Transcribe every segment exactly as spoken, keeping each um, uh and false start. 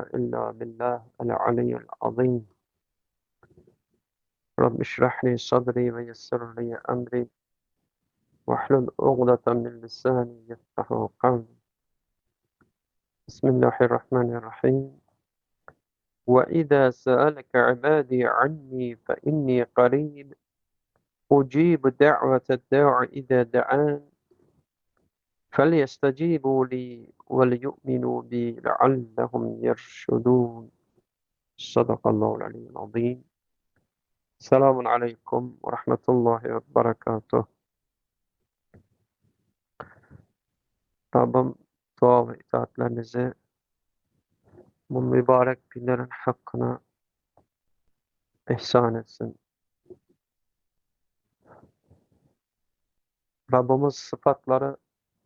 إلا بالله العلي العظيم رب اشرح لي صدري ويسر لي أمري واحلل عقدة من لساني يفقهوا قولي بسم الله الرحمن الرحيم وإذا سألك عبادي عني فإني قريب أجيب دعوة الداع إذا دعان فليستجيبوا لي وليؤمنوا بي لعلهم يرشدون صدق الله العلي العظيم. Selamun Aleyküm ve Rahmetullahi ve Berekatuhu. Rabbim dua ve itaatlerinizi bu mübarek günlerin hakkına ihsan etsin. Rabbimiz sıfatları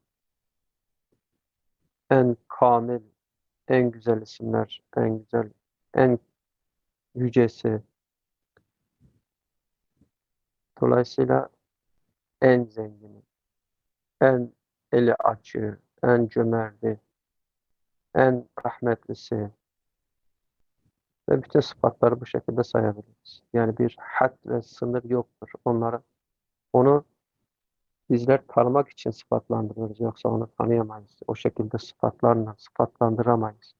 en kamil, en güzel isimler, en güzel, en yücesi. Dolayısıyla en zengini, en eli açığı, en cömerti, en rahmetlisi ve bütün sıfatları bu şekilde sayabiliriz. Yani bir had ve sınır yoktur. Onları, onu bizler tanımak için sıfatlandırıyoruz. Yoksa onu tanıyamayız. O şekilde sıfatlarla sıfatlandıramayız.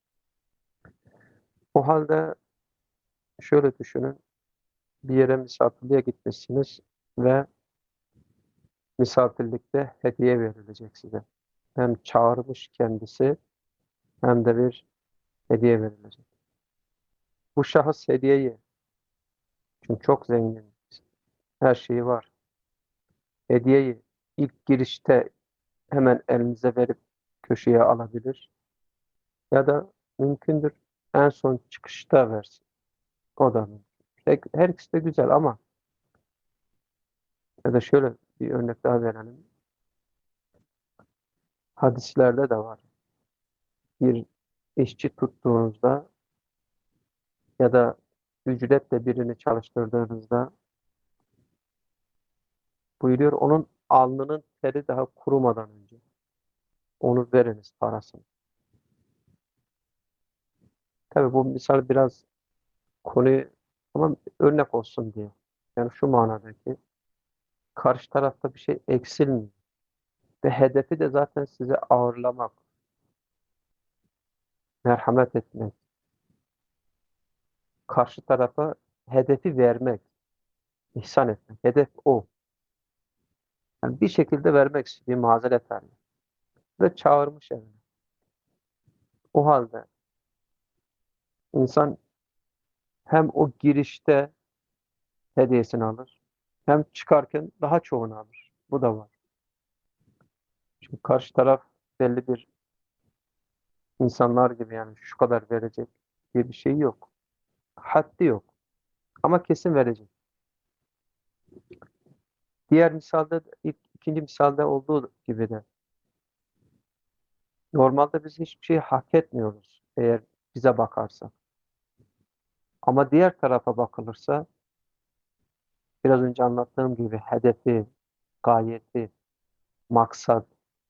O halde şöyle düşünün. Bir yere misafirliğe gitmişsiniz ve misafirlikte hediye verilecek size. Hem çağırmış kendisi hem de bir hediye verilecek. Bu şahıs hediyeyi, çünkü çok zengin, her şeyi var. Hediyeyi ilk girişte hemen elinize verip köşeye alabilir. Ya da mümkündür en son çıkışta versin. O da mümkün. Her, her ikisi de güzel ama ya da şöyle bir örnek daha verelim. Hadislerde de var. Bir işçi tuttuğunuzda ya da ücretle birini çalıştırdığınızda buyuruyor onun alnının teri daha kurumadan önce onu veriniz parasını. Tabii bu misal biraz konuyu ama örnek olsun diye. Yani şu manadaki karşı tarafta bir şey eksilmiyor. Ve hedefi de zaten size ağırlamak, merhamet etmek, karşı tarafa hedefi vermek, ihsan etmek. Hedef o. Yani bir şekilde vermek istiyor mazeret haline. Ve çağırmış evine. O halde insan hem o girişte hediyesini alır, hem çıkarken daha çoğunu alır. Bu da var. Çünkü karşı taraf belli bir insanlar gibi yani şu kadar verecek diye bir şey yok. Haddi yok. Ama kesin verecek. Diğer misalde, ilk, ikinci misalde olduğu gibi de normalde biz hiçbir şeyi hak etmiyoruz eğer bize bakarsa. Ama diğer tarafa bakılırsa biraz önce anlattığım gibi hedefi, gayeti, maksat,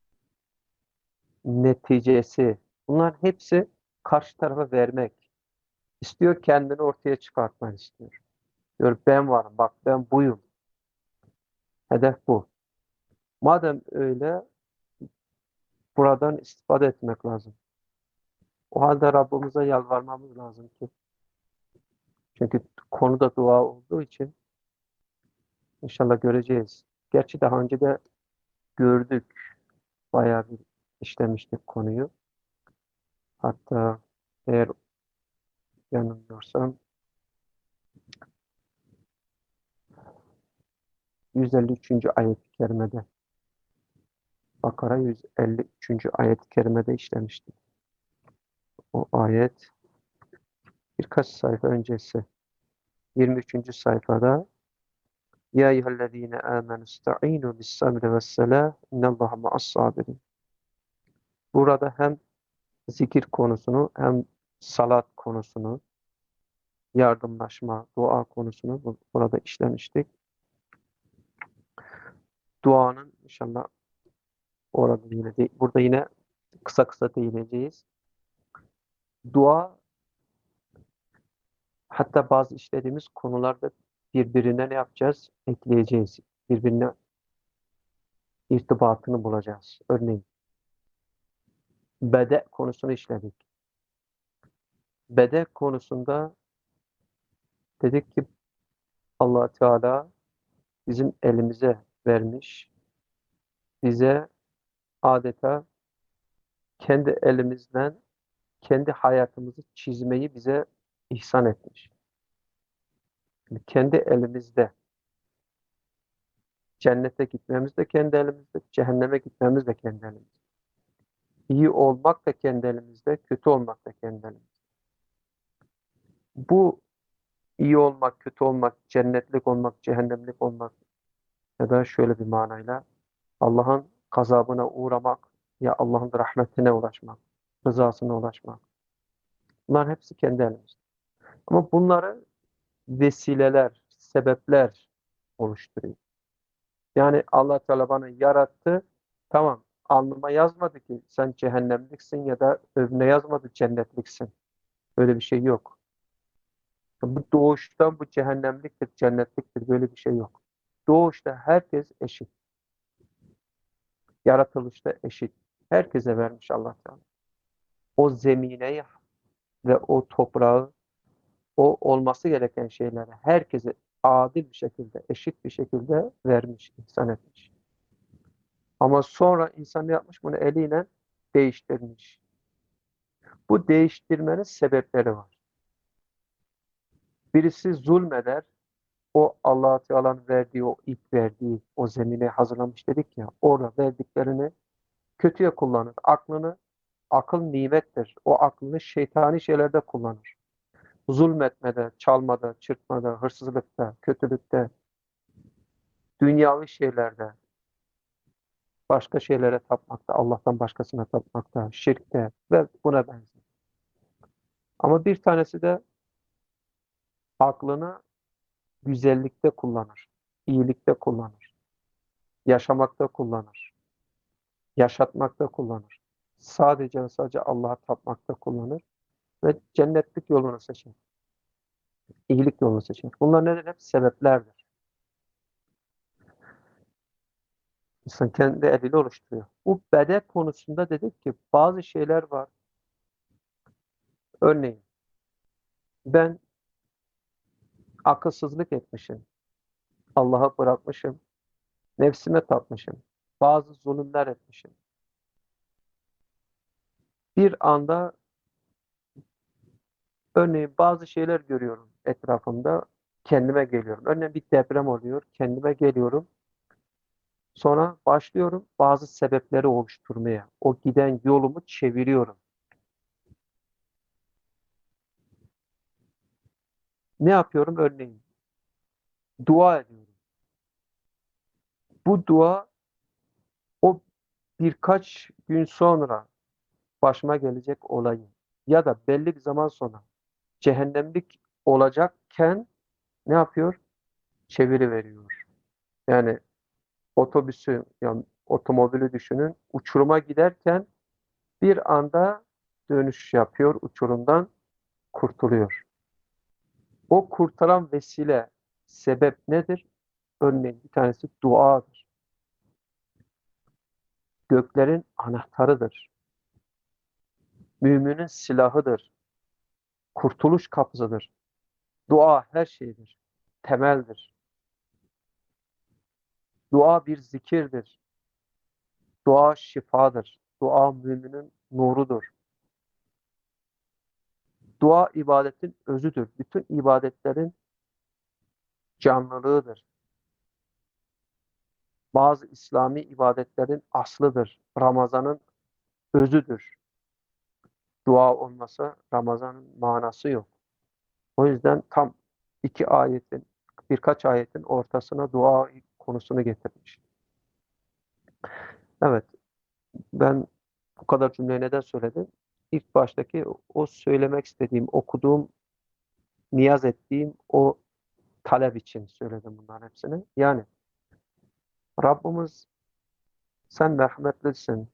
neticesi bunlar hepsi karşı tarafa vermek. İstiyor kendini ortaya çıkartmak istiyor. Diyor ben varım, bak ben buyum. Hedef bu. Madem öyle buradan istifade etmek lazım. O halde Rabbimize yalvarmamız lazım ki. Çünkü konuda dua olduğu için inşallah göreceğiz. Gerçi daha önce de gördük. Bayağı bir işlemiştik konuyu. Hatta eğer yanılmıyorsam yüz elli üçüncü ayet-i kerimede Bakara yüz elli üçüncü ayet-i kerimede işlemiştik. O ayet birkaç sayfa öncesi yirmi üçüncü sayfada Ya eyyühellezine amenu ista'inu bis sabri ves selah innallaha ma'as sabirin. Burada hem zikir konusunu hem salat konusunu, yardımlaşma, dua konusunu bu- burada işlemiştik. Duanın inşallah orada yine de- burada yine kısa kısa değineceğiz. Dua Hatta bazı işlediğimiz konularda birbirine ne yapacağız? Ekleyeceğiz. Birbirine irtibatını bulacağız. Örneğin bede konusunu işledik. Bede konusunda dedik ki Allah Teala bizim elimize vermiş, bize adeta kendi elimizden kendi hayatımızı çizmeyi bize ihsan etmiş. Kendi elimizde cennete gitmemiz de kendi elimizde, cehenneme gitmemiz de kendi elimizde. İyi olmak da kendi elimizde, kötü olmak da kendi elimizde. Bu iyi olmak, kötü olmak, cennetlik olmak, cehennemlik olmak ya da şöyle bir manayla Allah'ın gazabına uğramak ya Allah'ın rahmetine ulaşmak, rızasına ulaşmak. Bunların hepsi kendi elimizde. Ama bunları vesileler, sebepler oluşturuyor. Yani Allah Teala bana yarattı. Tamam. Alnıma yazmadı ki sen cehennemliksin ya da önüne yazmadı cennetliksin. Öyle bir şey yok. Bu doğuştan bu cehennemliktir, cennetliktir. Böyle bir şey yok. Doğuşta herkes eşit. Yaratılışta eşit. Herkese vermiş Allah Teala. O zemineyi ve o toprağı, o olması gereken şeyleri herkese adil bir şekilde, eşit bir şekilde vermiş, ihsan etmiş. Ama sonra insan ne yapmış? Bunu eliyle değiştirmiş. Bu değiştirmenin sebepleri var. Birisi zulmeder, o Allah Teala'nın verdiği, o ilk verdiği, o zemini hazırlamış dedik ya, orada verdiklerini kötüye kullanır. Aklını, akıl nimettir. O aklını şeytani şeylerde kullanır. Zulmetmede, çalmada, çırpmada, hırsızlıkta, kötülükte, dünyavi şeylerde, başka şeylere tapmakta, Allah'tan başkasına tapmakta, şirkte ve buna benzer. Ama bir tanesi de aklını güzellikte kullanır, iyilikte kullanır, yaşamakta kullanır, yaşatmakta kullanır. Sadece ve sadece Allah'a tapmakta kullanır ve cennetlik yolunu seçer, iyilik yolunu seçer. Bunlar nedir? Hep sebeplerdir. İnsan kendi eliyle oluşturuyor. Bu beden konusunda dedik ki bazı şeyler var. Örneğin ben akılsızlık etmişim, Allah'a bırakmışım, nefsime tapmışım, bazı zulümler etmişim. Bir anda örneğin bazı şeyler görüyorum etrafımda, kendime geliyorum. Örneğin bir deprem oluyor, kendime geliyorum. Sonra başlıyorum bazı sebepleri oluşturmaya. O giden yolumu çeviriyorum. Ne yapıyorum? Örneğin dua ediyorum. Bu dua o birkaç gün sonra başıma gelecek olayı ya da belli bir zaman sonra cehennemlik olacakken ne yapıyor? Çeviri veriyor. Yani otobüsü, yani otomobili düşünün, uçuruma giderken bir anda dönüş yapıyor, uçurumdan kurtuluyor. O kurtaran vesile, sebep nedir? Örneğin bir tanesi duadır. Göklerin anahtarıdır. Müminin silahıdır. Kurtuluş kapısıdır. Dua her şeydir. Temeldir. Dua bir zikirdir. Dua şifadır. Dua müminin nurudur. Dua ibadetin özüdür. Bütün ibadetlerin canlılığıdır. Bazı İslami ibadetlerin aslıdır. Ramazanın özüdür. Dua olmasa Ramazan'ın manası yok. O yüzden tam iki ayetin, birkaç ayetin ortasına dua konusunu getirmiş. Evet, ben bu kadar cümleyi neden söyledim? İlk baştaki o söylemek istediğim, okuduğum, niyaz ettiğim o talep için söyledim bunların hepsini. Yani Rabbimiz sen merhametlisin,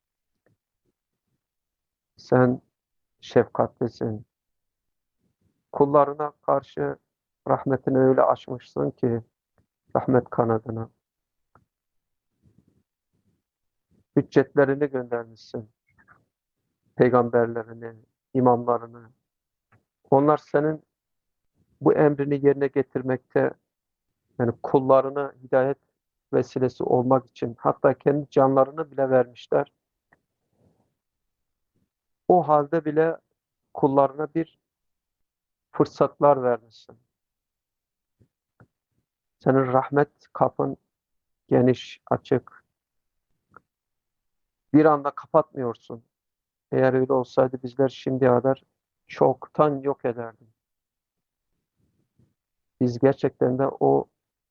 sen şefkatlisin, kullarına karşı rahmetini öyle açmışsın ki rahmet kanadını, hüccetlerini göndermişsin, peygamberlerini, imamlarını. Onlar senin bu emrini yerine getirmekte, yani kullarına hidayet vesilesi olmak için hatta kendi canlarını bile vermişler. O halde bile kullarına bir fırsatlar vermişsin. Senin rahmet kapın geniş, açık. Bir anda kapatmıyorsun. Eğer öyle olsaydı bizler şimdiye kadar çoktan yok ederdik. Biz gerçekten de o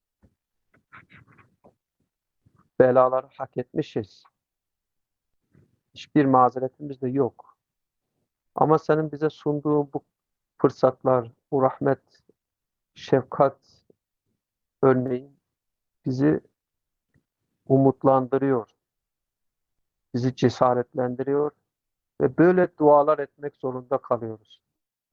belaları hak etmişiz. Hiçbir mazeretimiz de yok. Ama senin bize sunduğun bu fırsatlar, bu rahmet, şefkat örneğin bizi umutlandırıyor, bizi cesaretlendiriyor ve böyle dualar etmek zorunda kalıyoruz.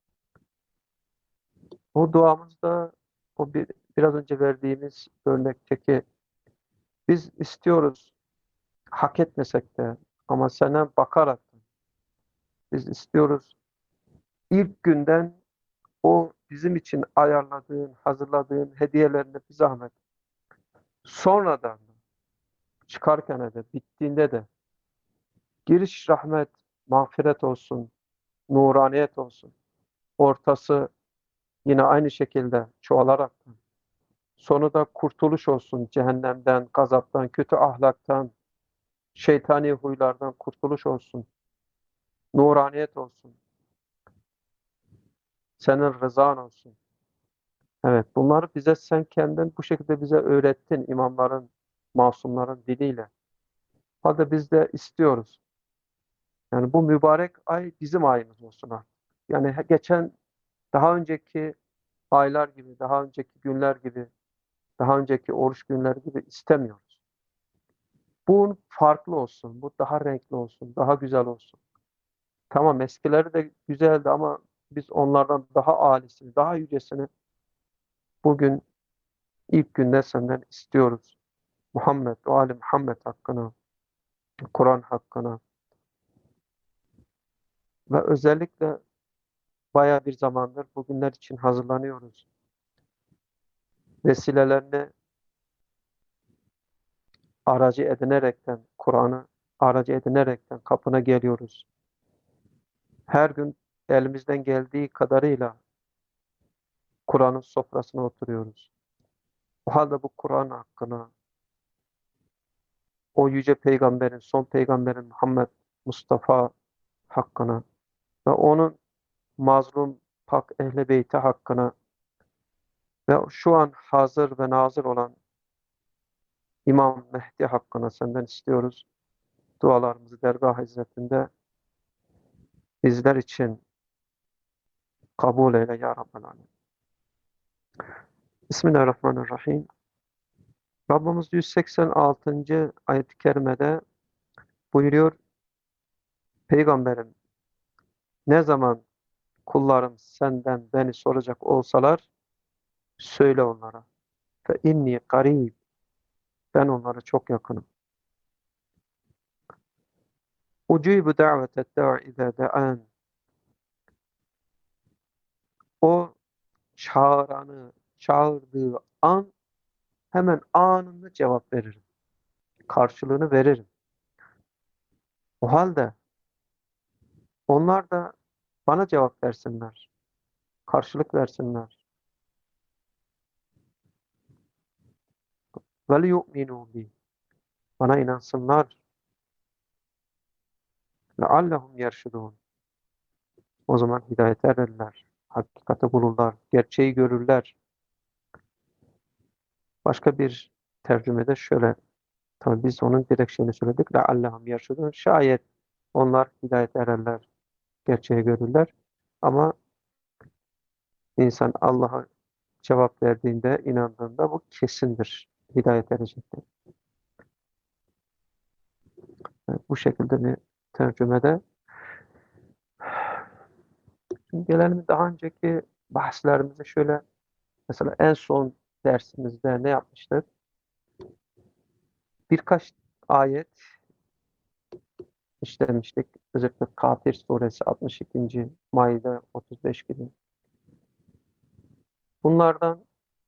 O duamızda o bir, biraz önce verdiğimiz örnekteki biz istiyoruz hak etmesek de ama sana bakarak biz istiyoruz ilk günden o bizim için ayarladığın, hazırladığın hediyelerini bir zahmet sonradan çıkarken de bittiğinde de giriş rahmet, mağfiret olsun, nuraniyet olsun. Ortası yine aynı şekilde çoğalarak sonu da kurtuluş olsun cehennemden, gazaptan, kötü ahlaktan, şeytani huylardan kurtuluş olsun. Nuraniyet olsun. Senin rızan olsun. Evet, bunları bize sen kendin bu şekilde bize öğrettin imamların, masumların diliyle. Hadi biz de istiyoruz. Yani bu mübarek ay bizim ayımız olsun artık. Yani geçen, daha önceki aylar gibi, daha önceki günler gibi, daha önceki oruç günleri gibi istemiyoruz. Bu farklı olsun, bu daha renkli olsun, daha güzel olsun. Tamam eskileri de güzeldi ama biz onlardan daha âlisini, daha yücesini bugün ilk günde senden istiyoruz. Muhammed ve Ali Muhammed hakkına, Kur'an hakkına ve özellikle baya bir zamandır bugünler için hazırlanıyoruz. Vesilelerini aracı edinerekten, Kur'an'ı aracı edinerekten kapına geliyoruz. Her gün elimizden geldiği kadarıyla Kur'an'ın sofrasına oturuyoruz. O halde bu Kur'an hakkına, o yüce peygamberin, son peygamberin Muhammed Mustafa hakkına ve onun mazlum pak ehl-i beyti hakkına ve şu an hazır ve nazır olan İmam Mehdi hakkına senden istiyoruz. Dualarımızı dergah hizmetinde bizler için kabul eyle ya Rabbel Alemin. Bismillahirrahmanirrahim. Rabbimiz yüz seksen altıncı ayet-i kerimede buyuruyor. Peygamberim ne zaman kullarım senden beni soracak olsalar söyle onlara. Fe inni garib. Ben onlara çok yakınım. Ucibu davetet da'i izâ da'an. O çağıranı çağırdığı an hemen anında cevap veririm. Karşılığını veririm. O halde onlar da bana cevap versinler. Karşılık versinler. Ve liyu'minu bi. Bana inansınlar. Leallehum yerşudun. O zaman hidayete ererler. Hakikati bulurlar. Gerçeği görürler. Başka bir tercümede şöyle, tabii biz onun direkt şeyini söyledik. Leallehum yerşudun. Şayet onlar hidayete ererler. Gerçeği görürler. Ama insan Allah'a cevap verdiğinde, inandığında bu kesindir. Hidayet erecektir. Yani bu şekilde bir tercümede. Şimdi gelelim daha önceki bahslerimizi şöyle, mesela en son dersimizde ne yapmıştık? Birkaç ayet işlemiştik. Özellikle Kafir suresi altmış ikinci. Maide otuz beş gibi. Bunlardan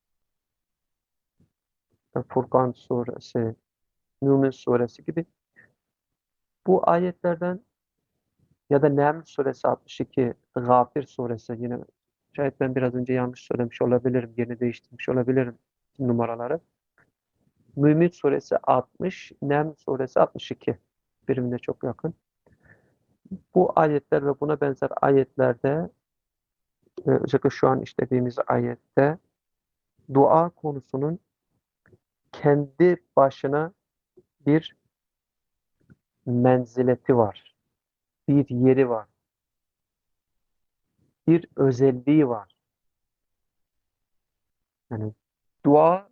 Furkan suresi, Mümin suresi gibi bu ayetlerden ya da Neml suresi altmış iki, Gafir suresi, yine şayet ben biraz önce yanlış söylemiş olabilirim, yerini değiştirmiş olabilirim numaraları. Mümin suresi altmış, Neml suresi altmış iki. Birbirine çok yakın. Bu ayetler ve buna benzer ayetlerde, e, özellikle şu an işlediğimiz ayette dua konusunun kendi başına bir menzileti var, bir yeri var, bir özelliği var. Yani dua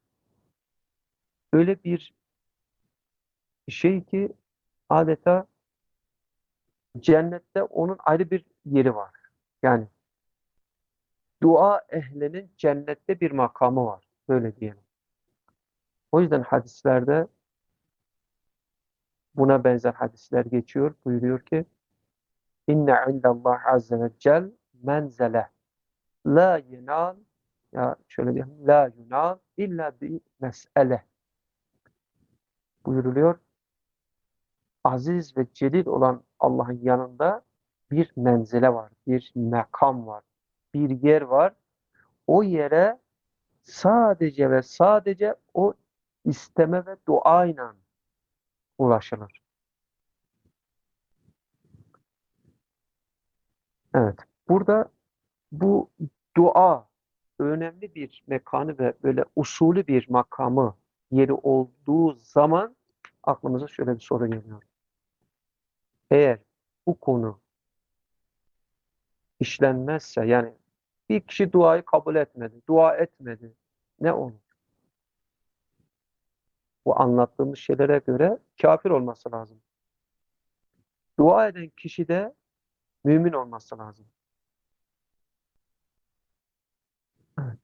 öyle bir şey ki adeta cennette onun ayrı bir yeri var. Yani dua ehlinin cennette bir makamı var. Böyle diyelim. O yüzden hadislerde buna benzer hadisler geçiyor. Buyuruyor ki İnne indallah azze ve cel menzele la yunal, ya şöyle diyelim, la yunal illa bi mes'ele buyuruluyor. Aziz ve celil olan Allah'ın yanında bir menzile var, bir makam var, bir yer var. O yere sadece ve sadece o isteme ve duayla ulaşılır. Evet. Burada bu dua önemli bir mekanı ve böyle usulü bir makamı, yeri olduğu zaman aklımıza şöyle bir soru geliyor. Eğer bu konu işlenmezse, yani bir kişi duayı kabul etmedi, dua etmedi, ne olur? Bu anlattığımız şeylere göre kafir olması lazım. Dua eden kişi de mümin olması lazım. Evet.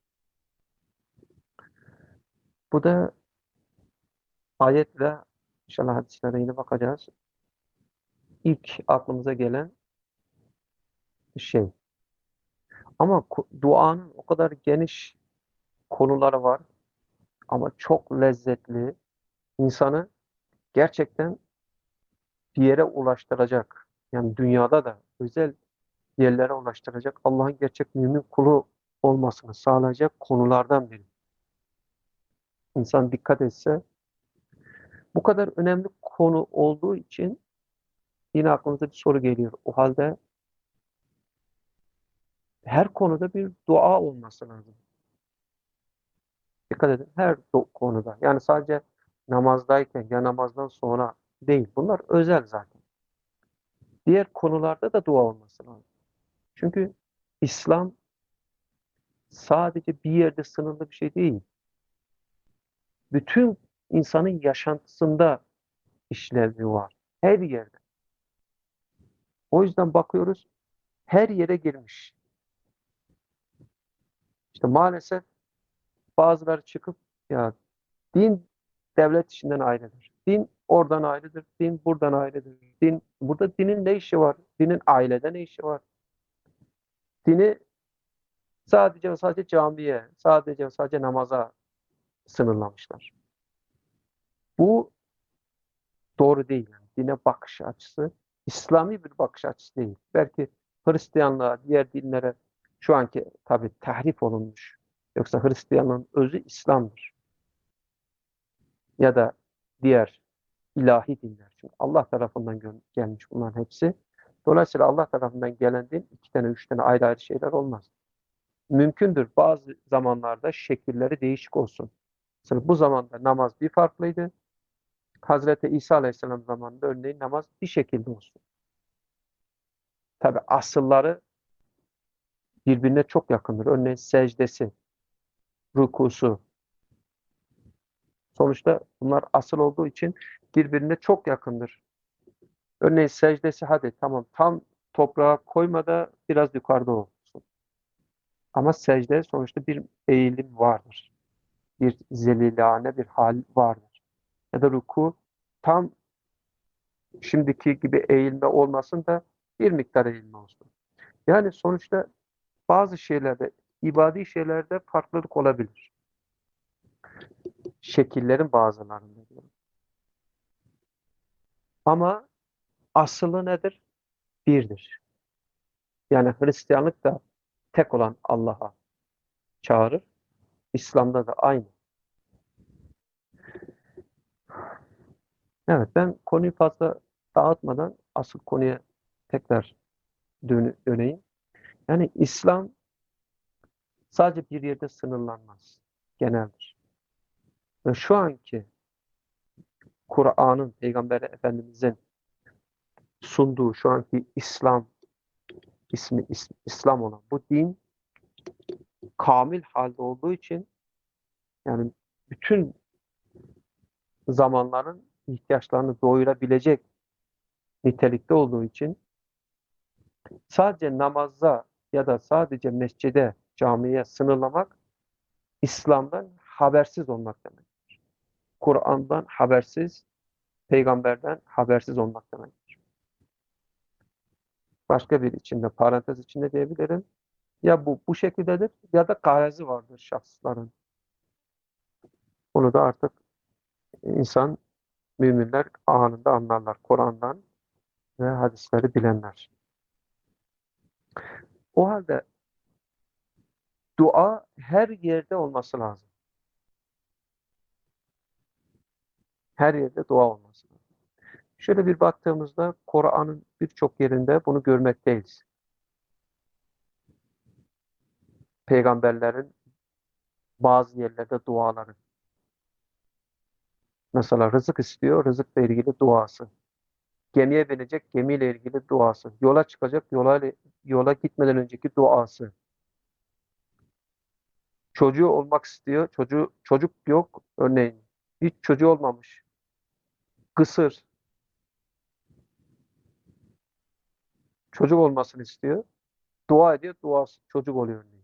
Bu da ayetle, inşallah hadislere yine bakacağız, İlk aklımıza gelen şey. Ama duanın o kadar geniş konuları var ama çok lezzetli, insanı gerçekten bir yere ulaştıracak. Yani dünyada da özel yerlere ulaştıracak, Allah'ın gerçek mümin kulu olmasını sağlayacak konulardan biri. İnsan dikkat etse, bu kadar önemli konu olduğu için yine aklımıza bir soru geliyor. O halde her konuda bir dua olması lazım. Dikkat edin, her konuda. Yani sadece namazdayken ya namazdan sonra değil. Bunlar özel zaten. Diğer konularda da dua olması lazım. Çünkü İslam sadece bir yerde sınırlı bir şey değil. Bütün insanın yaşantısında işlevli var. Her yerde. O yüzden bakıyoruz, her yere girmiş. İşte maalesef bazıları çıkıp, ya din devlet işinden ayrıdır. Din oradan ayrıdır. Din buradan ayrıdır. Din, burada dinin ne işi var? Dinin ailede ne işi var? Dini sadece ve sadece camiye, sadece ve sadece namaza sınırlamışlar. Bu doğru değil. Yani dine bakış açısı İslami bir bakış açısı değil. Belki Hristiyanlığa, diğer dinlere şu anki tabii tahrif olunmuş. Yoksa Hristiyanlığın özü İslam'dır. Ya da diğer ilahi dinler. Çünkü Allah tarafından gelmiş bunların hepsi. Dolayısıyla Allah tarafından gelen din iki tane, üç tane ayrı ayrı şeyler olmaz. Mümkündür bazı zamanlarda şekilleri değişik olsun. Mesela bu zamanda namaz bir farklıydı. Hazreti İsa Aleyhisselam zamanında örneğin namaz bir şekilde olsun. Tabi asılları birbirine çok yakındır. Örneğin secdesi, rukusu. Sonuçta bunlar asıl olduğu için birbirine çok yakındır. Örneğin secdesi, hadi tamam, tam toprağa koyma da biraz yukarıda olsun. Ama secde sonuçta bir eğilim vardır. Bir zelilane bir hal vardır. Ya da ruku tam şimdiki gibi eğilme olmasın da bir miktar eğilme olsun. Yani sonuçta bazı şeylerde, ibadi şeylerde farklılık olabilir. Şekillerin bazılarında diyorum. Ama aslı nedir? Birdir. Yani Hristiyanlık da tek olan Allah'a çağırır. İslam'da da aynı. Evet, ben konuyu fazla dağıtmadan asıl konuya tekrar dön döneyim. Yani İslam sadece bir yerde sınırlanmaz. Geneldir. Ve şu anki Kur'an'ın, Peygamber Efendimiz'in sunduğu şu anki İslam ismi is- İslam olan bu din kamil halde olduğu için yani bütün zamanların ihtiyaçlarını doyurabilecek nitelikte olduğu için sadece namaza ya da sadece mescide, camiye sınırlamak İslam'dan habersiz olmak demek. Kur'an'dan habersiz, peygamberden habersiz olmak demek. Başka bir içinde, parantez içinde diyebilirim. Ya bu bu şekildedir ya da gayesi vardır şahısların. Bunu da artık insan, müminler anında anlarlar Kur'an'dan ve hadisleri bilenler. O halde dua her yerde olması lazım. Her yerde dua olması lazım. Şöyle bir baktığımızda Kur'an'ın birçok yerinde bunu görmekteyiz. Peygamberlerin bazı yerlerde duaları. Mesela rızık istiyor, rızıkla ilgili duası. Gemiye binecek, gemiyle ilgili duası. Yola çıkacak, yola, yola gitmeden önceki duası. Çocuğu olmak istiyor, çocuğu, çocuk yok örneğin. Hiç çocuğu olmamış. Kısır, çocuk olmasını istiyor. Dua ediyor, duası çocuk oluyor örneğin.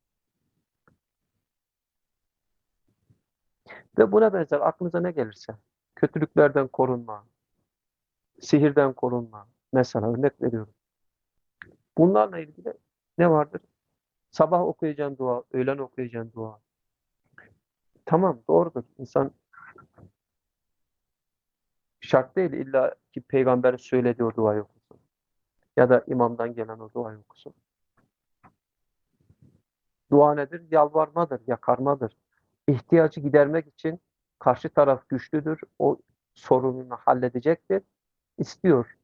Ve buna benzer aklınıza ne gelirse. Kötülüklerden korunma, sihirden korunma. Mesela örnek veriyorum. Bunlarla ilgili ne vardır? Sabah okuyacağın dua, öğlen okuyacağın dua. Tamam, doğrudur. İnsan şart değil illa ki peygamberin söylediği o duayı okusun. Ya da imamdan gelen o duayı okusun. Dua nedir? Yalvarmadır, yakarmadır. İhtiyacı gidermek için karşı taraf güçlüdür. O sorununu halledecektir. İstiyor.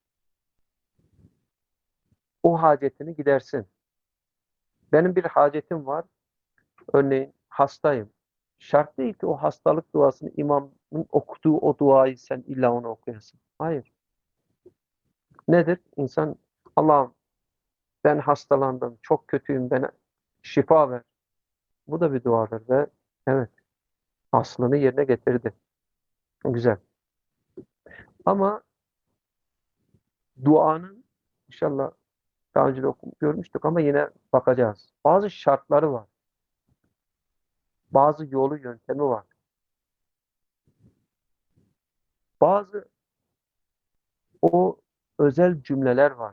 O hacetini gidersin. Benim bir hacetim var. Örneğin hastayım. Şart değil ki o hastalık duasını imamın okuduğu o duayı sen illa onu okuyasın. Hayır. Nedir? İnsan Allah'ım ben hastalandım, çok kötüyüm, bana şifa ver. Bu da bir duadır ve evet aslını yerine getirdi. Güzel. Ama duanın inşallah daha önce de okum, görmüştük ama yine bakacağız. Bazı şartları var. Bazı yolu yöntemi var. Bazı o özel cümleler var.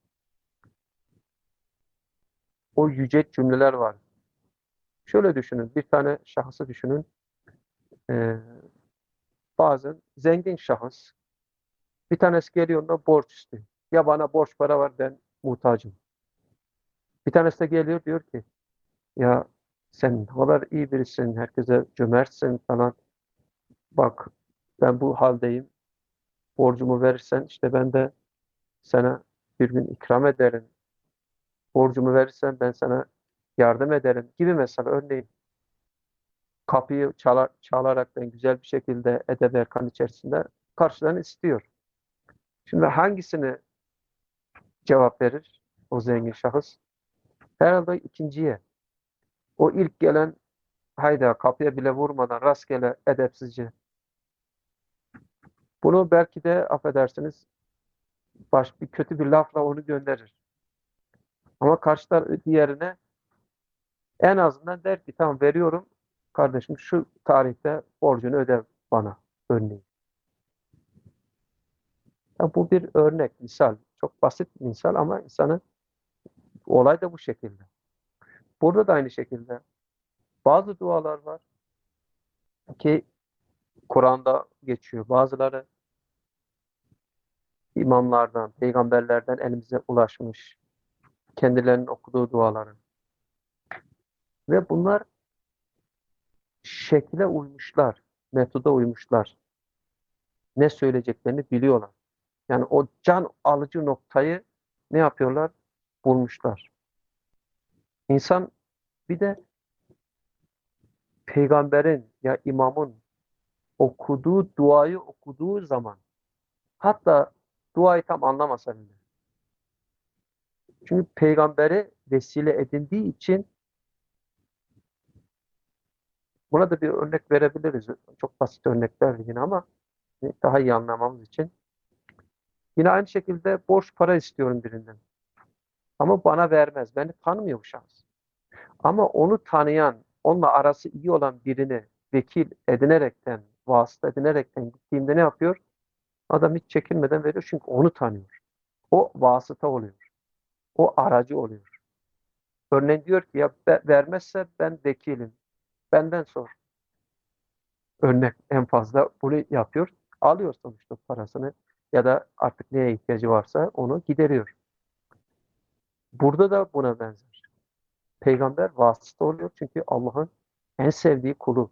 O yüce cümleler var. Şöyle düşünün. Bir tane şahsı düşünün. Ee, bazen zengin şahıs. Bir tanesi geliyor onda borç istiyor. Ya bana borç para var ben muhtacım. Bir tanesi de geliyor diyor ki ya sen ne kadar iyi birisin. Herkese cömertsin falan. Bak ben bu haldeyim. Borcumu verirsen işte ben de sana bir gün ikram ederim. Borcumu verirsen ben sana yardım ederim gibi mesela örneğin kapıyı çalar, çalaraktan güzel bir şekilde edep erkan içerisinde karşıdan istiyor. Şimdi hangisini cevap verir o zengin şahıs? Herhalde ikinciye. O ilk gelen hayda kapıya bile vurmadan rastgele edepsizce. Bunu belki de affedersiniz baş bir kötü bir lafla onu gönderir. Ama karşılar diğerine En azından der ki tamam veriyorum kardeşim şu tarihte borcunu öde bana örneğin. Ya bu bir örnek, misal. Çok basit bir misal ama insanın olay da bu şekilde. Burada da aynı şekilde bazı dualar var ki Kur'an'da geçiyor. Bazıları imamlardan, peygamberlerden elimize ulaşmış. Kendilerinin okuduğu duaları. Ve bunlar şekle uymuşlar, metoda uymuşlar. Ne söyleyeceklerini biliyorlar. Yani o can alıcı noktayı ne yapıyorlar? Bulmuşlar. İnsan bir de peygamberin ya imamın okuduğu duayı okuduğu zaman hatta duayı tam anlamasa bile. Çünkü peygamberi vesile edindiği için buna da bir örnek verebiliriz. Çok basit örnekler yine ama daha iyi anlamamız için. Yine aynı şekilde borç para istiyorum birinden. Ama bana vermez. Beni tanımıyor bu şahıs. Ama onu tanıyan, onunla arası iyi olan birini vekil edinerekten, vasıta edinerekten gittiğimde ne yapıyor? Adam hiç çekinmeden veriyor çünkü onu tanıyor. O vasıta oluyor. O aracı oluyor. Örneğin diyor ki ya vermezse ben vekilim. Benden sor. Örnek en fazla bunu yapıyor. Alıyor sonuçta parasını ya da artık neye ihtiyacı varsa onu gideriyor. Burada da buna benzer. Peygamber vasıta oluyor çünkü Allah'ın en sevdiği kulu.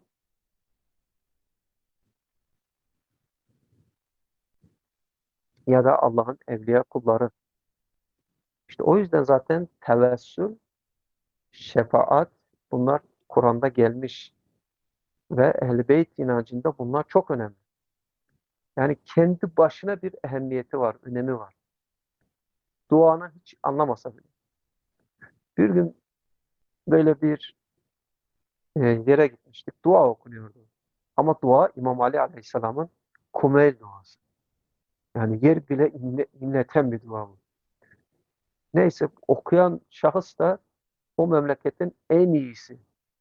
Ya da Allah'ın evliya kulları. İşte o yüzden zaten tevessül, şefaat bunlar Kur'an'da gelmiş ve Ehl-i Beyt inancında bunlar çok önemli. Yani kendi başına bir ehemmiyeti var, önemi var. Duanı hiç anlamasa bile. Bir gün böyle bir e, yere gitmiştik. Dua okunuyordu. Ama dua İmam Ali Aleyhisselam'ın Kumeyl duası. Yani yer bile inle, inleten bir dua bu. Neyse okuyan şahıs da o memleketin en iyisi.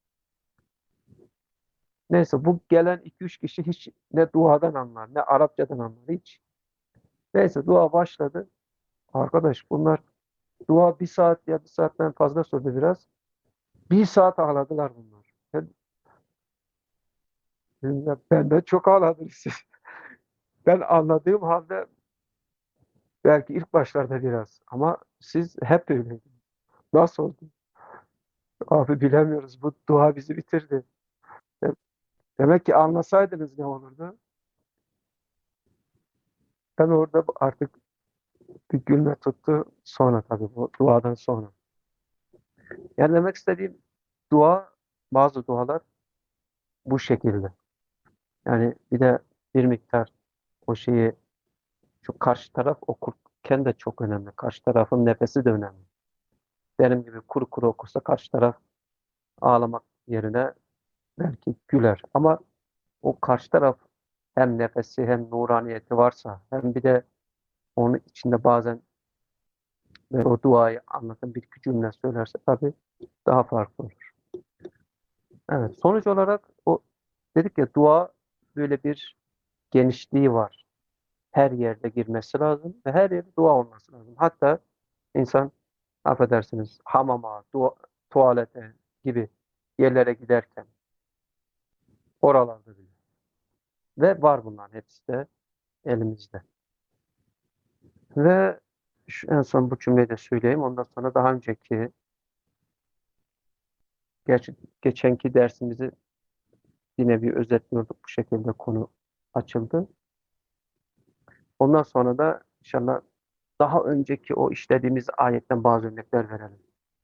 Neyse bu gelen iki üç kişi hiç ne duadan anlar ne Arapçadan anlar hiç. Neyse dua başladı. Arkadaş bunlar dua bir saat ya bir saatten fazla sürdü biraz. Bir saat ağladılar bunlar. Ben, ben, ben de çok ağladım siz. Ben anladığım halde belki ilk başlarda biraz ama siz hep öyle. Nasıl oldu? Abi bilemiyoruz. Bu dua bizi bitirdi. Demek ki anlasaydınız ne olurdu? Ben orada artık bir gülme tuttu. Sonra tabii bu duadan sonra. Yani demek istediğim dua, bazı dualar bu şekilde. Yani bir de bir miktar o şeyi şu karşı taraf okurken de çok önemli. Karşı tarafın nefesi de önemli. Benim gibi kuru kuru okursa karşı taraf ağlamak yerine belki güler. Ama o karşı taraf hem nefesi hem nuraniyeti varsa hem bir de onun içinde bazen ve o duayı anlatan bir iki cümle söylerse tabii daha farklı olur. Evet, sonuç olarak o dedik ya dua böyle bir genişliği var. Her yerde girmesi lazım ve her yerde dua olması lazım. Hatta insan affedersiniz hamama, dua, tuvalete gibi yerlere giderken oralarda bile. Ve var bunların hepsi de elimizde. Ve şu, en son bu cümleyi de söyleyeyim. Ondan sonra daha önceki geç, geçenki dersimizi yine bir özetliyorduk. Bu şekilde konu açıldı. Ondan sonra da inşallah daha önceki o işlediğimiz ayetten bazı örnekler verelim.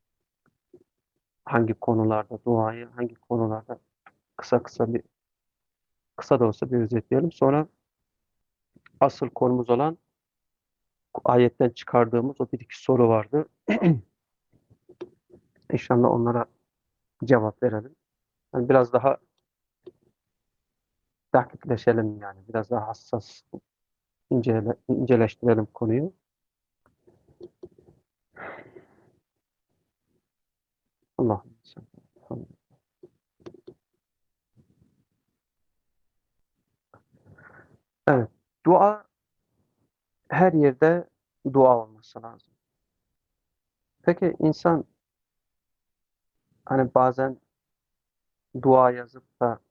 Hangi konularda duayı, hangi konularda kısa kısa bir kısa da olsa bir özetleyelim. Sonra asıl konumuz olan ayetten çıkardığımız o bir iki soru vardı. İnşallah onlara cevap verelim. Yani biraz daha dakikleşelim yani. Biraz daha hassas incele, inceleştirelim konuyu. Allah'ım. dua her yerde dua olması lazım. Peki insan hani bazen dua yazıp da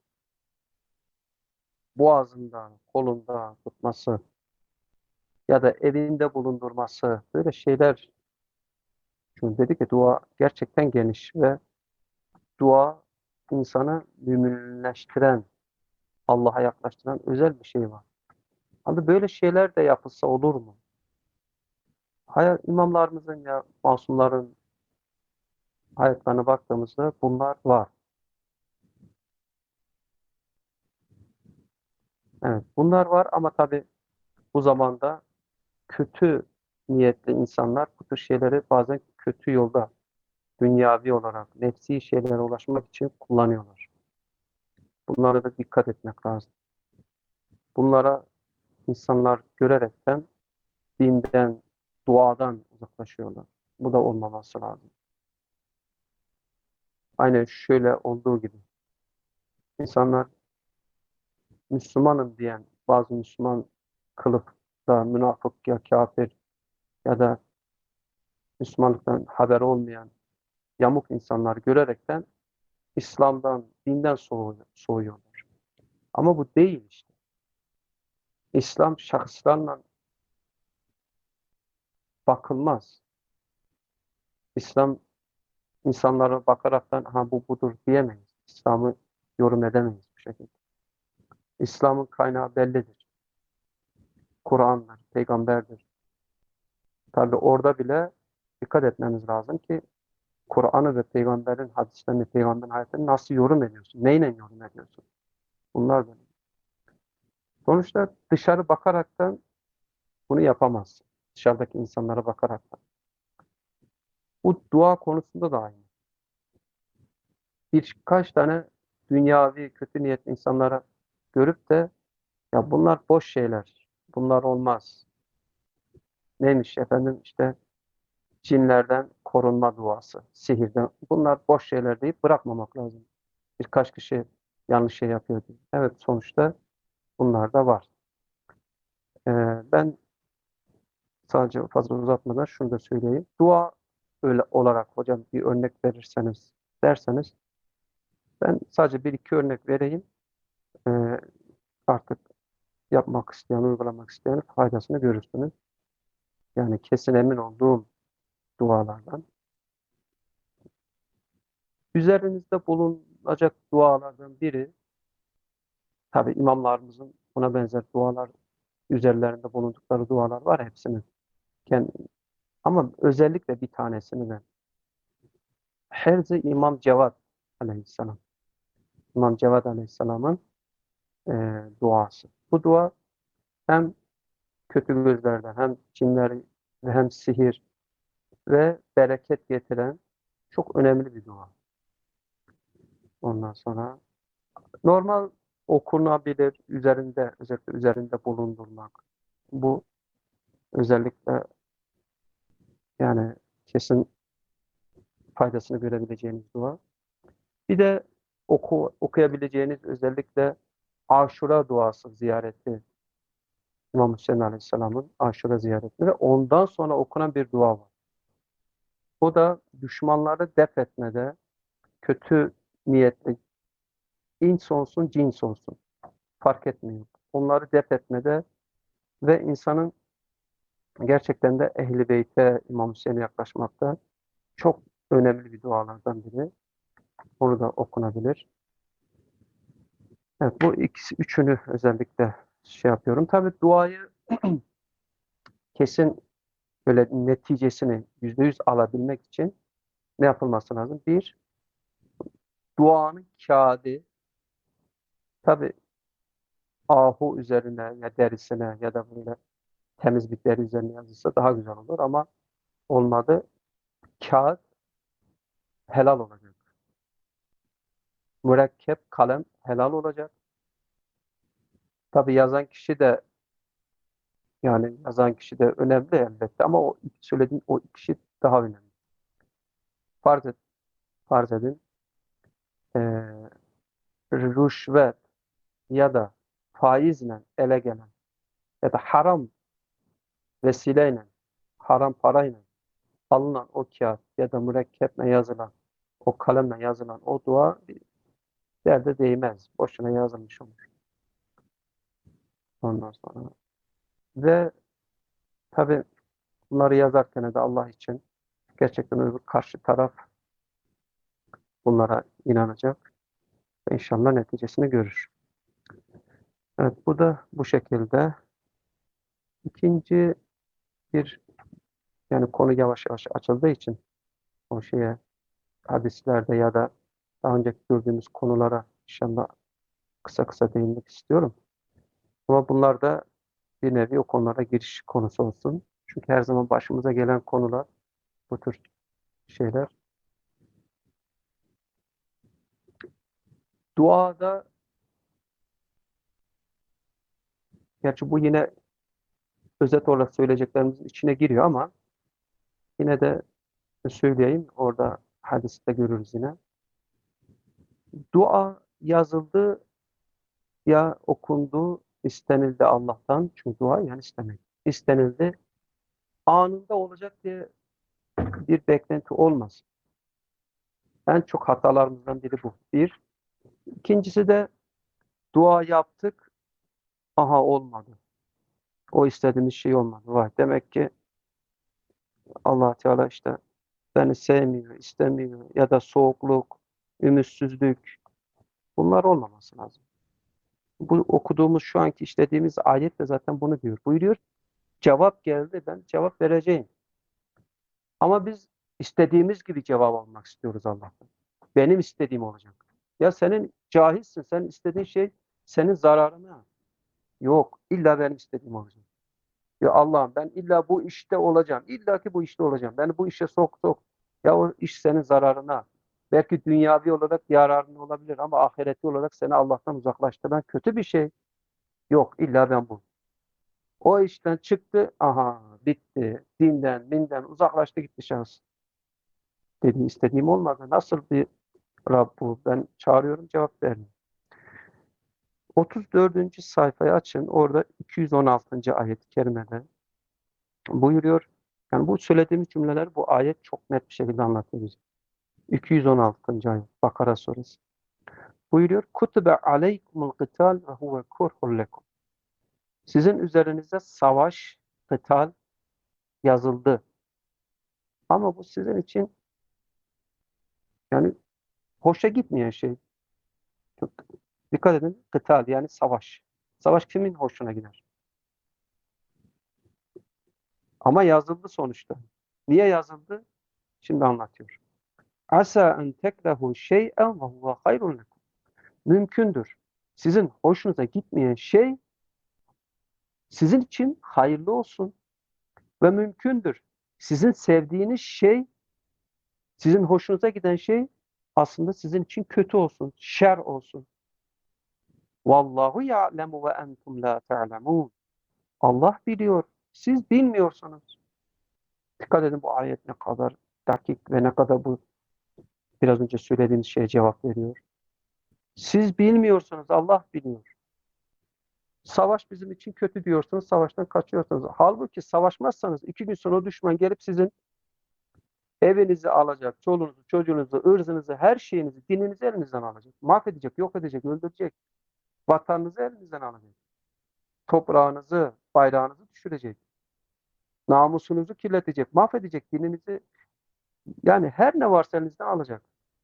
boğazında, kolunda tutması ya da evinde bulundurması böyle şeyler. Çünkü dedi ki dua gerçekten geniş ve dua insanı müminleştiren, Allah'a yaklaştıran özel bir şey var. Ama böyle şeyler de yapılsa olur mu? Hayat, imamlarımızın ya masumların hayatlarına baktığımızda bunlar var. Evet, bunlar var ama tabii bu zamanda kötü niyetli insanlar bu tür şeyleri bazen kötü yolda, dünyavi olarak, nefsi şeylere ulaşmak için kullanıyorlar. Bunlara da dikkat etmek lazım. Bunlara insanlar görerekten dinden, duadan uzaklaşıyorlar. Bu da olmaması lazım. Aynen şöyle olduğu gibi. İnsanlar Müslümanım diyen, bazı Müslüman kılıp da münafık ya kafir ya da Müslümanlıktan haber olmayan yamuk insanlar görerekten İslam'dan, dinden soğuyor, soğuyorlar. Ama bu değil işte. İslam şahıslarla bakılmaz. İslam insanlara bakaraktan ha bu budur diyemeyiz. İslam'ı yorum edemeyiz bu şekilde. İslam'ın kaynağı bellidir. Kur'an'dır, peygamberdir. Tabi orada bile dikkat etmemiz lazım ki Kur'an'ı ve peygamberin hadislerini, peygamberin hayatını nasıl yorum ediyorsun? Neyle yorum ediyorsun? Bunlar böyle. Sonuçta dışarı bakaraktan bunu yapamazsın. Dışarıdaki insanlara bakaraktan. Bu dua konusunda da aynı. Birkaç tane dünyavi, kötü niyetli insanlara görüp de ya bunlar boş şeyler. Bunlar olmaz. Neymiş efendim işte cinlerden korunma duası, sihirden. Bunlar boş şeyler deyip bırakmamak lazım. Birkaç kişi yanlış şey yapıyor diye. Evet sonuçta bunlar da var. Ee, ben sadece fazla uzatmadan şunu da söyleyeyim. Dua öyle olarak hocam bir örnek verirseniz derseniz ben sadece bir iki örnek vereyim. Ee, artık yapmak isteyen, uygulamak isteyen faydasını görürsünüz. Yani kesin emin olduğum dualardan. Üzerinizde bulunacak dualardan biri, tabi imamlarımızın buna benzer dualar, üzerlerinde bulundukları dualar var hepsinin. Kendi, ama özellikle bir tanesini ben. Herzi İmam Cevat Aleyhisselam. İmam Cevat Aleyhisselam'ın e, duası. Bu dua hem kötü gözlerden hem cinleri ve hem sihir ve bereket getiren çok önemli bir dua. Ondan sonra normal okunabilir, üzerinde özellikle üzerinde bulundurmak. Bu özellikle yani kesin faydasını görebileceğiniz dua. Bir de oku, okuyabileceğiniz özellikle Aşura duası ziyareti. İmam Hüseyin Aleyhisselam'ın Aşura ziyareti ve ondan sonra okunan bir dua var. O da düşmanları def etmede, kötü niyetli ins olsun, cins olsun fark etmiyor. Onları def etmede ve insanın gerçekten de Ehl-i Beyt'e, İmam Hüseyin'e yaklaşmakta çok önemli bir dualardan biri. Onu da okunabilir. Evet, bu ikisi, üçünü özellikle şey yapıyorum. Tabii duayı kesin böyle neticesini yüzde yüz alabilmek için ne yapılması lazım? Bir, duanın kağıdı tabii ahu üzerine ya derisine ya da böyle temiz bir deri üzerine yazılsa daha güzel olur ama olmadı. Kağıt helal olacak. Mürekkep kalem helal olacak. Tabii yazan kişi de yani yazan kişi de önemli elbette ama o ilk söylediğim o kişi daha önemli. Farz et, farz edin eee rüşvet ya da faizle ele gelen ya da haram vesileyle, haram parayla alınan o kağıt ya da mürekkeple yazılan, o kalemle yazılan o dua bir derde değmez. Boşuna yazılmış olur. Ondan sonra. Ve tabii bunları yazarken de Allah için gerçekten öbür karşı taraf bunlara inanacak ve inşallah neticesini görür. Evet, bu da bu şekilde. İkinci bir yani konu yavaş yavaş açıldığı için o şeye hadislerde ya da daha önceki gördüğümüz konulara inşallah kısa kısa değinmek istiyorum. Ama bunlar da bir nevi o konulara giriş konusu olsun. Çünkü her zaman başımıza gelen konular bu tür şeyler. Duada gerçi bu yine özet olarak söyleyeceklerimizin içine giriyor ama yine de söyleyeyim. Orada hadiste görürüz yine. Dua yazıldı ya okundu, istenildi Allah'tan. Çünkü dua yani istemek. İstenildi. Anında olacak diye bir beklenti olmaz. En çok hatalarımızdan biri bu. Bir. İkincisi de dua yaptık. Aha olmadı. O istediğimiz şey olmadı. Vay. Demek ki Allah Teala işte beni sevmiyor, istemiyor ya da soğukluk, ümitsizlik bunlar olmaması lazım. Bu okuduğumuz şu anki işlediğimiz ayet de zaten bunu diyor. Buyuruyor. Cevap geldi ben cevap vereceğim. Ama biz istediğimiz gibi cevap almak istiyoruz Allah'tan. Benim istediğim olacak. Ya senin cahilsin. Sen istediğin şey senin zararına. Yok. İlla benim istediğim olacak. Ya Allah'ım ben illa bu işte olacağım. İlla ki bu işte olacağım. Beni bu işe sok sok. Ya o iş senin zararına. Belki dünyavi olarak yararına olabilir ama ahireti olarak seni Allah'tan uzaklaştıran kötü bir şey. Yok. İlla ben bu. O işten çıktı. Aha bitti. Dinden, minden uzaklaştı gitti şans. Dedi istediğim olmadı. Nasıl bir Rab bu? Ben çağırıyorum cevap vermiyor. otuz dördüncü sayfayı açın. Orada iki yüz on altıncı ayet-i kerimede buyuruyor. Yani bu söylediğimiz cümleler bu ayet çok net bir şekilde anlatıyor bize. iki yüz on altıncı ayet Bakara suresi. Buyuruyor. Kutibe aleykumul kıtal ve huve kurhul lekum. Sizin üzerinize savaş, kıtal yazıldı. Ama bu sizin için yani hoşa gitmeyen şey. Çok dikkat edin. Kıtal yani savaş. Savaş kimin hoşuna gider? Ama yazıldı sonuçta. Niye yazıldı? Şimdi anlatıyor. Asa en tekrehu şey'en ve huve hayrun lekum. Mümkündür. Sizin hoşunuza gitmeyen şey sizin için hayırlı olsun ve mümkündür. Sizin sevdiğiniz şey, sizin hoşunuza giden şey aslında sizin için kötü olsun, şer olsun. Vallahu ya'lemu ve entum la ta'lemun. Allah biliyor, siz bilmiyorsunuz. Dikkat edin bu ayet ne kadar dakik ve ne kadar bu biraz önce söylediğimiz şeye cevap veriyor. Siz bilmiyorsunuz, Allah biliyor. Savaş bizim için kötü diyorsunuz, savaştan kaçıyorsunuz. Halbuki savaşmazsanız iki gün sonra o düşman gelip sizin evinizi alacak, çoluğunuzu, çocuğunuzu, ırzınızı, her şeyinizi, dininizi elinizden alacak. Mahvedecek, yok edecek, öldürecek. Vatanınızı elinizden alacak. Toprağınızı, bayrağınızı düşürecek. Namusunuzu kirletecek, mahvedecek, dininizi, yani her ne varsa elinizden alacak.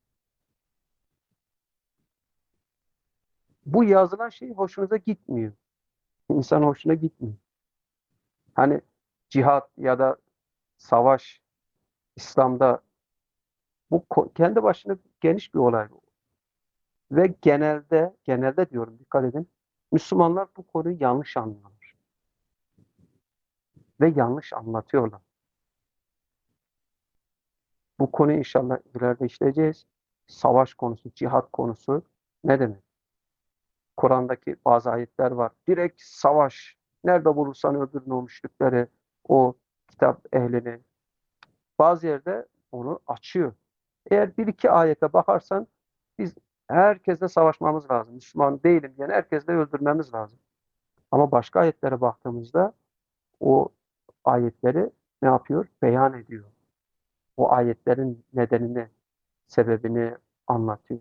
Bu yazılan şey hoşunuza gitmiyor. İnsan hoşuna gitmiyor. Hani cihat ya da savaş İslam'da bu kendi başına geniş bir olay. Ve genelde, genelde diyorum dikkat edin, Müslümanlar bu konuyu yanlış anlıyorlar. Ve yanlış anlatıyorlar. Bu konuyu inşallah ileride işleyeceğiz. Savaş konusu, cihat konusu ne demek? Kur'an'daki bazı ayetler var. Direkt savaş. Nerede bulursan öldürün o müşrikleri, o kitap ehlini. Bazı yerde onu açıyor. Eğer bir iki ayete bakarsan biz herkesle savaşmamız lazım. Müslüman değilim diyen herkesle öldürmemiz lazım. Ama başka ayetlere baktığımızda o ayetleri ne yapıyor? Beyan ediyor. O ayetlerin nedenini, sebebini anlatıyor.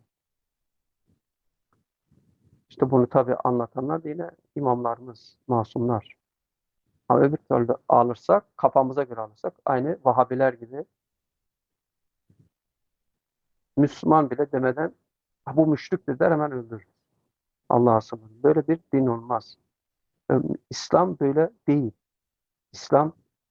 İşte bunu tabii anlatanlar da yine imamlarımız, masumlar. Ama öbür türlü alırsak, kafamıza göre alırsak, aynı Vahabiler gibi Müslüman bile demeden bu müşriktir der, hemen öldürür. Allah'a sığınırım. Böyle bir din olmaz. İslam böyle değil. İslam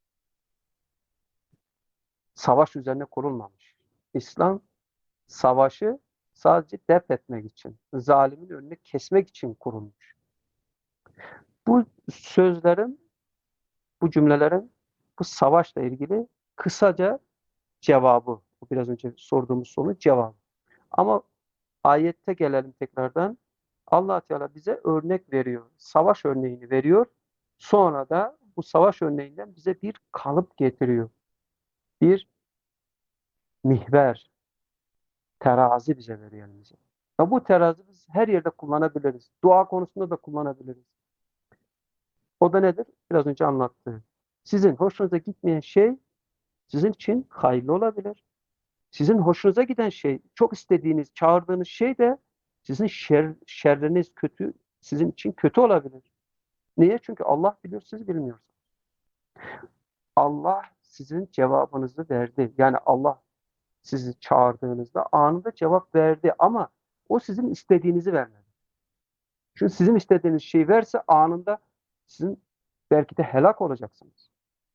savaş üzerine kurulmamış. İslam savaşı sadece def etmek için, zalimin önünü kesmek için kurulmuş. Bu sözlerin, bu cümlelerin bu savaşla ilgili kısaca cevabı. Bu biraz önce sorduğumuz sorunun cevabı. Ama ayette gelelim tekrardan. Allah Teala bize örnek veriyor. Savaş örneğini veriyor. Sonra da bu savaş örneğinden bize bir kalıp getiriyor. Bir mihver, terazi bize veriyor elimize. Ya bu terazi biz her yerde kullanabiliriz. Dua konusunda da kullanabiliriz. O da nedir? Biraz önce anlattığı. Sizin hoşunuza gitmeyen şey sizin için hayırlı olabilir. Sizin hoşunuza giden şey, çok istediğiniz, çağırdığınız şey de sizin şer, şerriniz kötü, sizin için kötü olabilir. Niye? Çünkü Allah biliyor, siz bilmiyorsunuz. Allah sizin cevabınızı verdi. Yani Allah sizi çağırdığınızda anında cevap verdi ama o sizin istediğinizi vermedi. Çünkü sizin istediğiniz şeyi verse anında sizin belki de helak olacaksınız.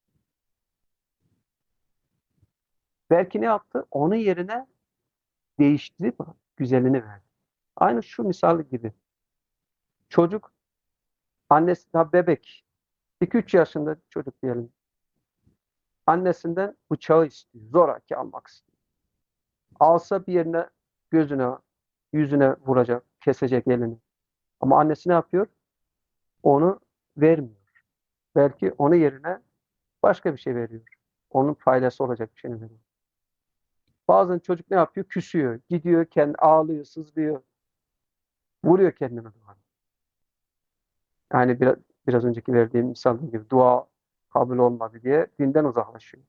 Belki ne yaptı? Onun yerine değiştirip güzelini verdi. Aynı şu misal gibi. Çocuk, annesi daha bebek, iki üç yaşında çocuk diyelim. Annesinden bıçağı istiyor. Zoraki almak istiyor. Alsa bir yerine, gözüne, yüzüne vuracak, kesecek elini. Ama annesi ne yapıyor? Onu vermiyor. Belki onun yerine başka bir şey veriyor. Onun faydası olacak bir şey veriyor. Bazen çocuk ne yapıyor? Küsüyor. Gidiyor, kendi ağlıyor, sızlıyor. Vuruyor kendini duvara. Yani biraz, biraz önceki verdiğim misal gibi dua kabul olmadı diye dinden uzaklaşıyor.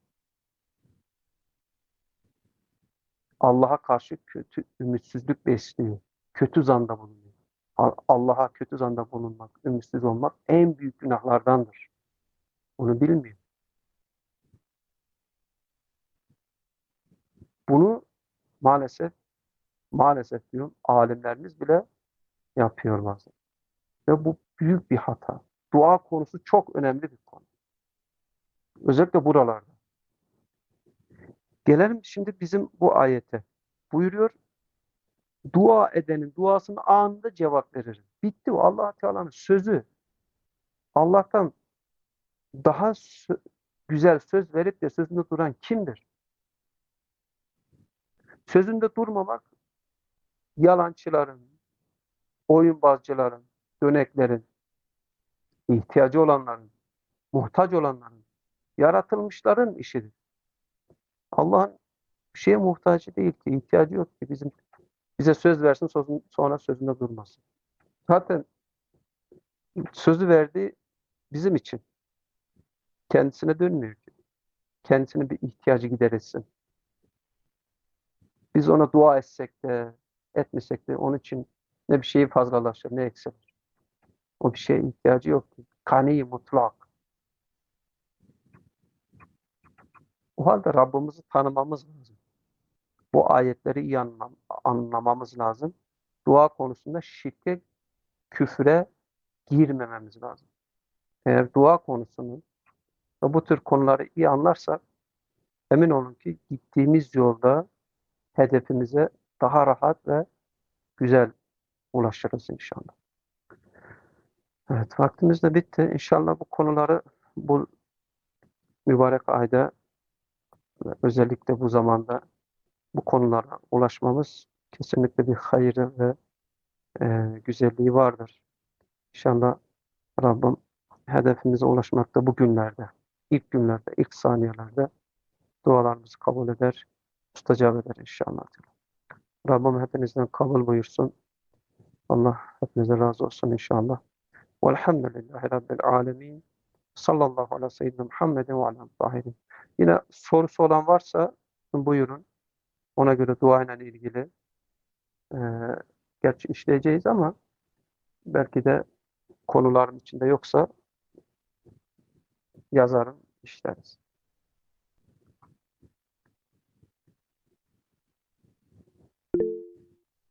Allah'a karşı kötü ümitsizlik besliyor. Kötü zanda bulunuyor. Allah'a kötü zanda bulunmak, ümitsiz olmak en büyük günahlardandır. Onu bilmiyor. Bunu maalesef, maalesef diyorum, alimlerimiz bile yapıyor bazen. Ve bu büyük bir hata. Dua konusu çok önemli bir konu. Özellikle buralarda. Gelelim şimdi bizim bu ayete. Buyuruyor, dua edenin duasını anında cevap veririm. Bitti o. Allah Teala'nın sözü. Allah'tan daha sö güzel söz verip de sözünde duran kimdir? Sözünde durmamak yalancıların, oyunbazcıların, döneklerin, ihtiyacı olanların, muhtaç olanların, yaratılmışların işidir. Allah'ın bir şeye muhtacı değil ki, ihtiyacı yok ki bizim bize söz versin sonra sözünde durmasın. Zaten sözü verdiği bizim için. Kendisine dönmüyor ki. Kendisine bir ihtiyacı giderilsin. Biz ona dua etsek de, etmesek de onun için ne bir şeyi fazlalaşır, ne eksilir. O bir şeye ihtiyacı yok ki. Kani mutlak. O halde Rabbimizi tanımamız lazım. Bu ayetleri iyi anlam anlamamız lazım. Dua konusunda şirke, küfre girmememiz lazım. Eğer dua konusunu ve bu tür konuları iyi anlarsak emin olun ki gittiğimiz yolda hedefimize daha rahat ve güzel ulaşırız inşallah. Evet, vaktimiz de bitti. İnşallah bu konuları bu mübarek ayda ve özellikle bu zamanda bu konulara ulaşmamız kesinlikle bir hayrı ve e, güzelliği vardır. İnşallah Rabbim hedefimize ulaşmakta bu günlerde, ilk günlerde, ilk saniyelerde dualarımızı kabul eder, müstecab eder inşallah. Rabbim hepinizden kabul buyursun. Allah hepinize razı olsun inşallah. Velhamdülillahi Rabbil alemin. Sallallahu ala seyyidina Muhammedin ve ala tahirin. Yine sorusu olan varsa buyurun. Ona göre dua ile ilgili e, gerçi işleyeceğiz ama belki de konuların içinde yoksa yazarım, işleriz.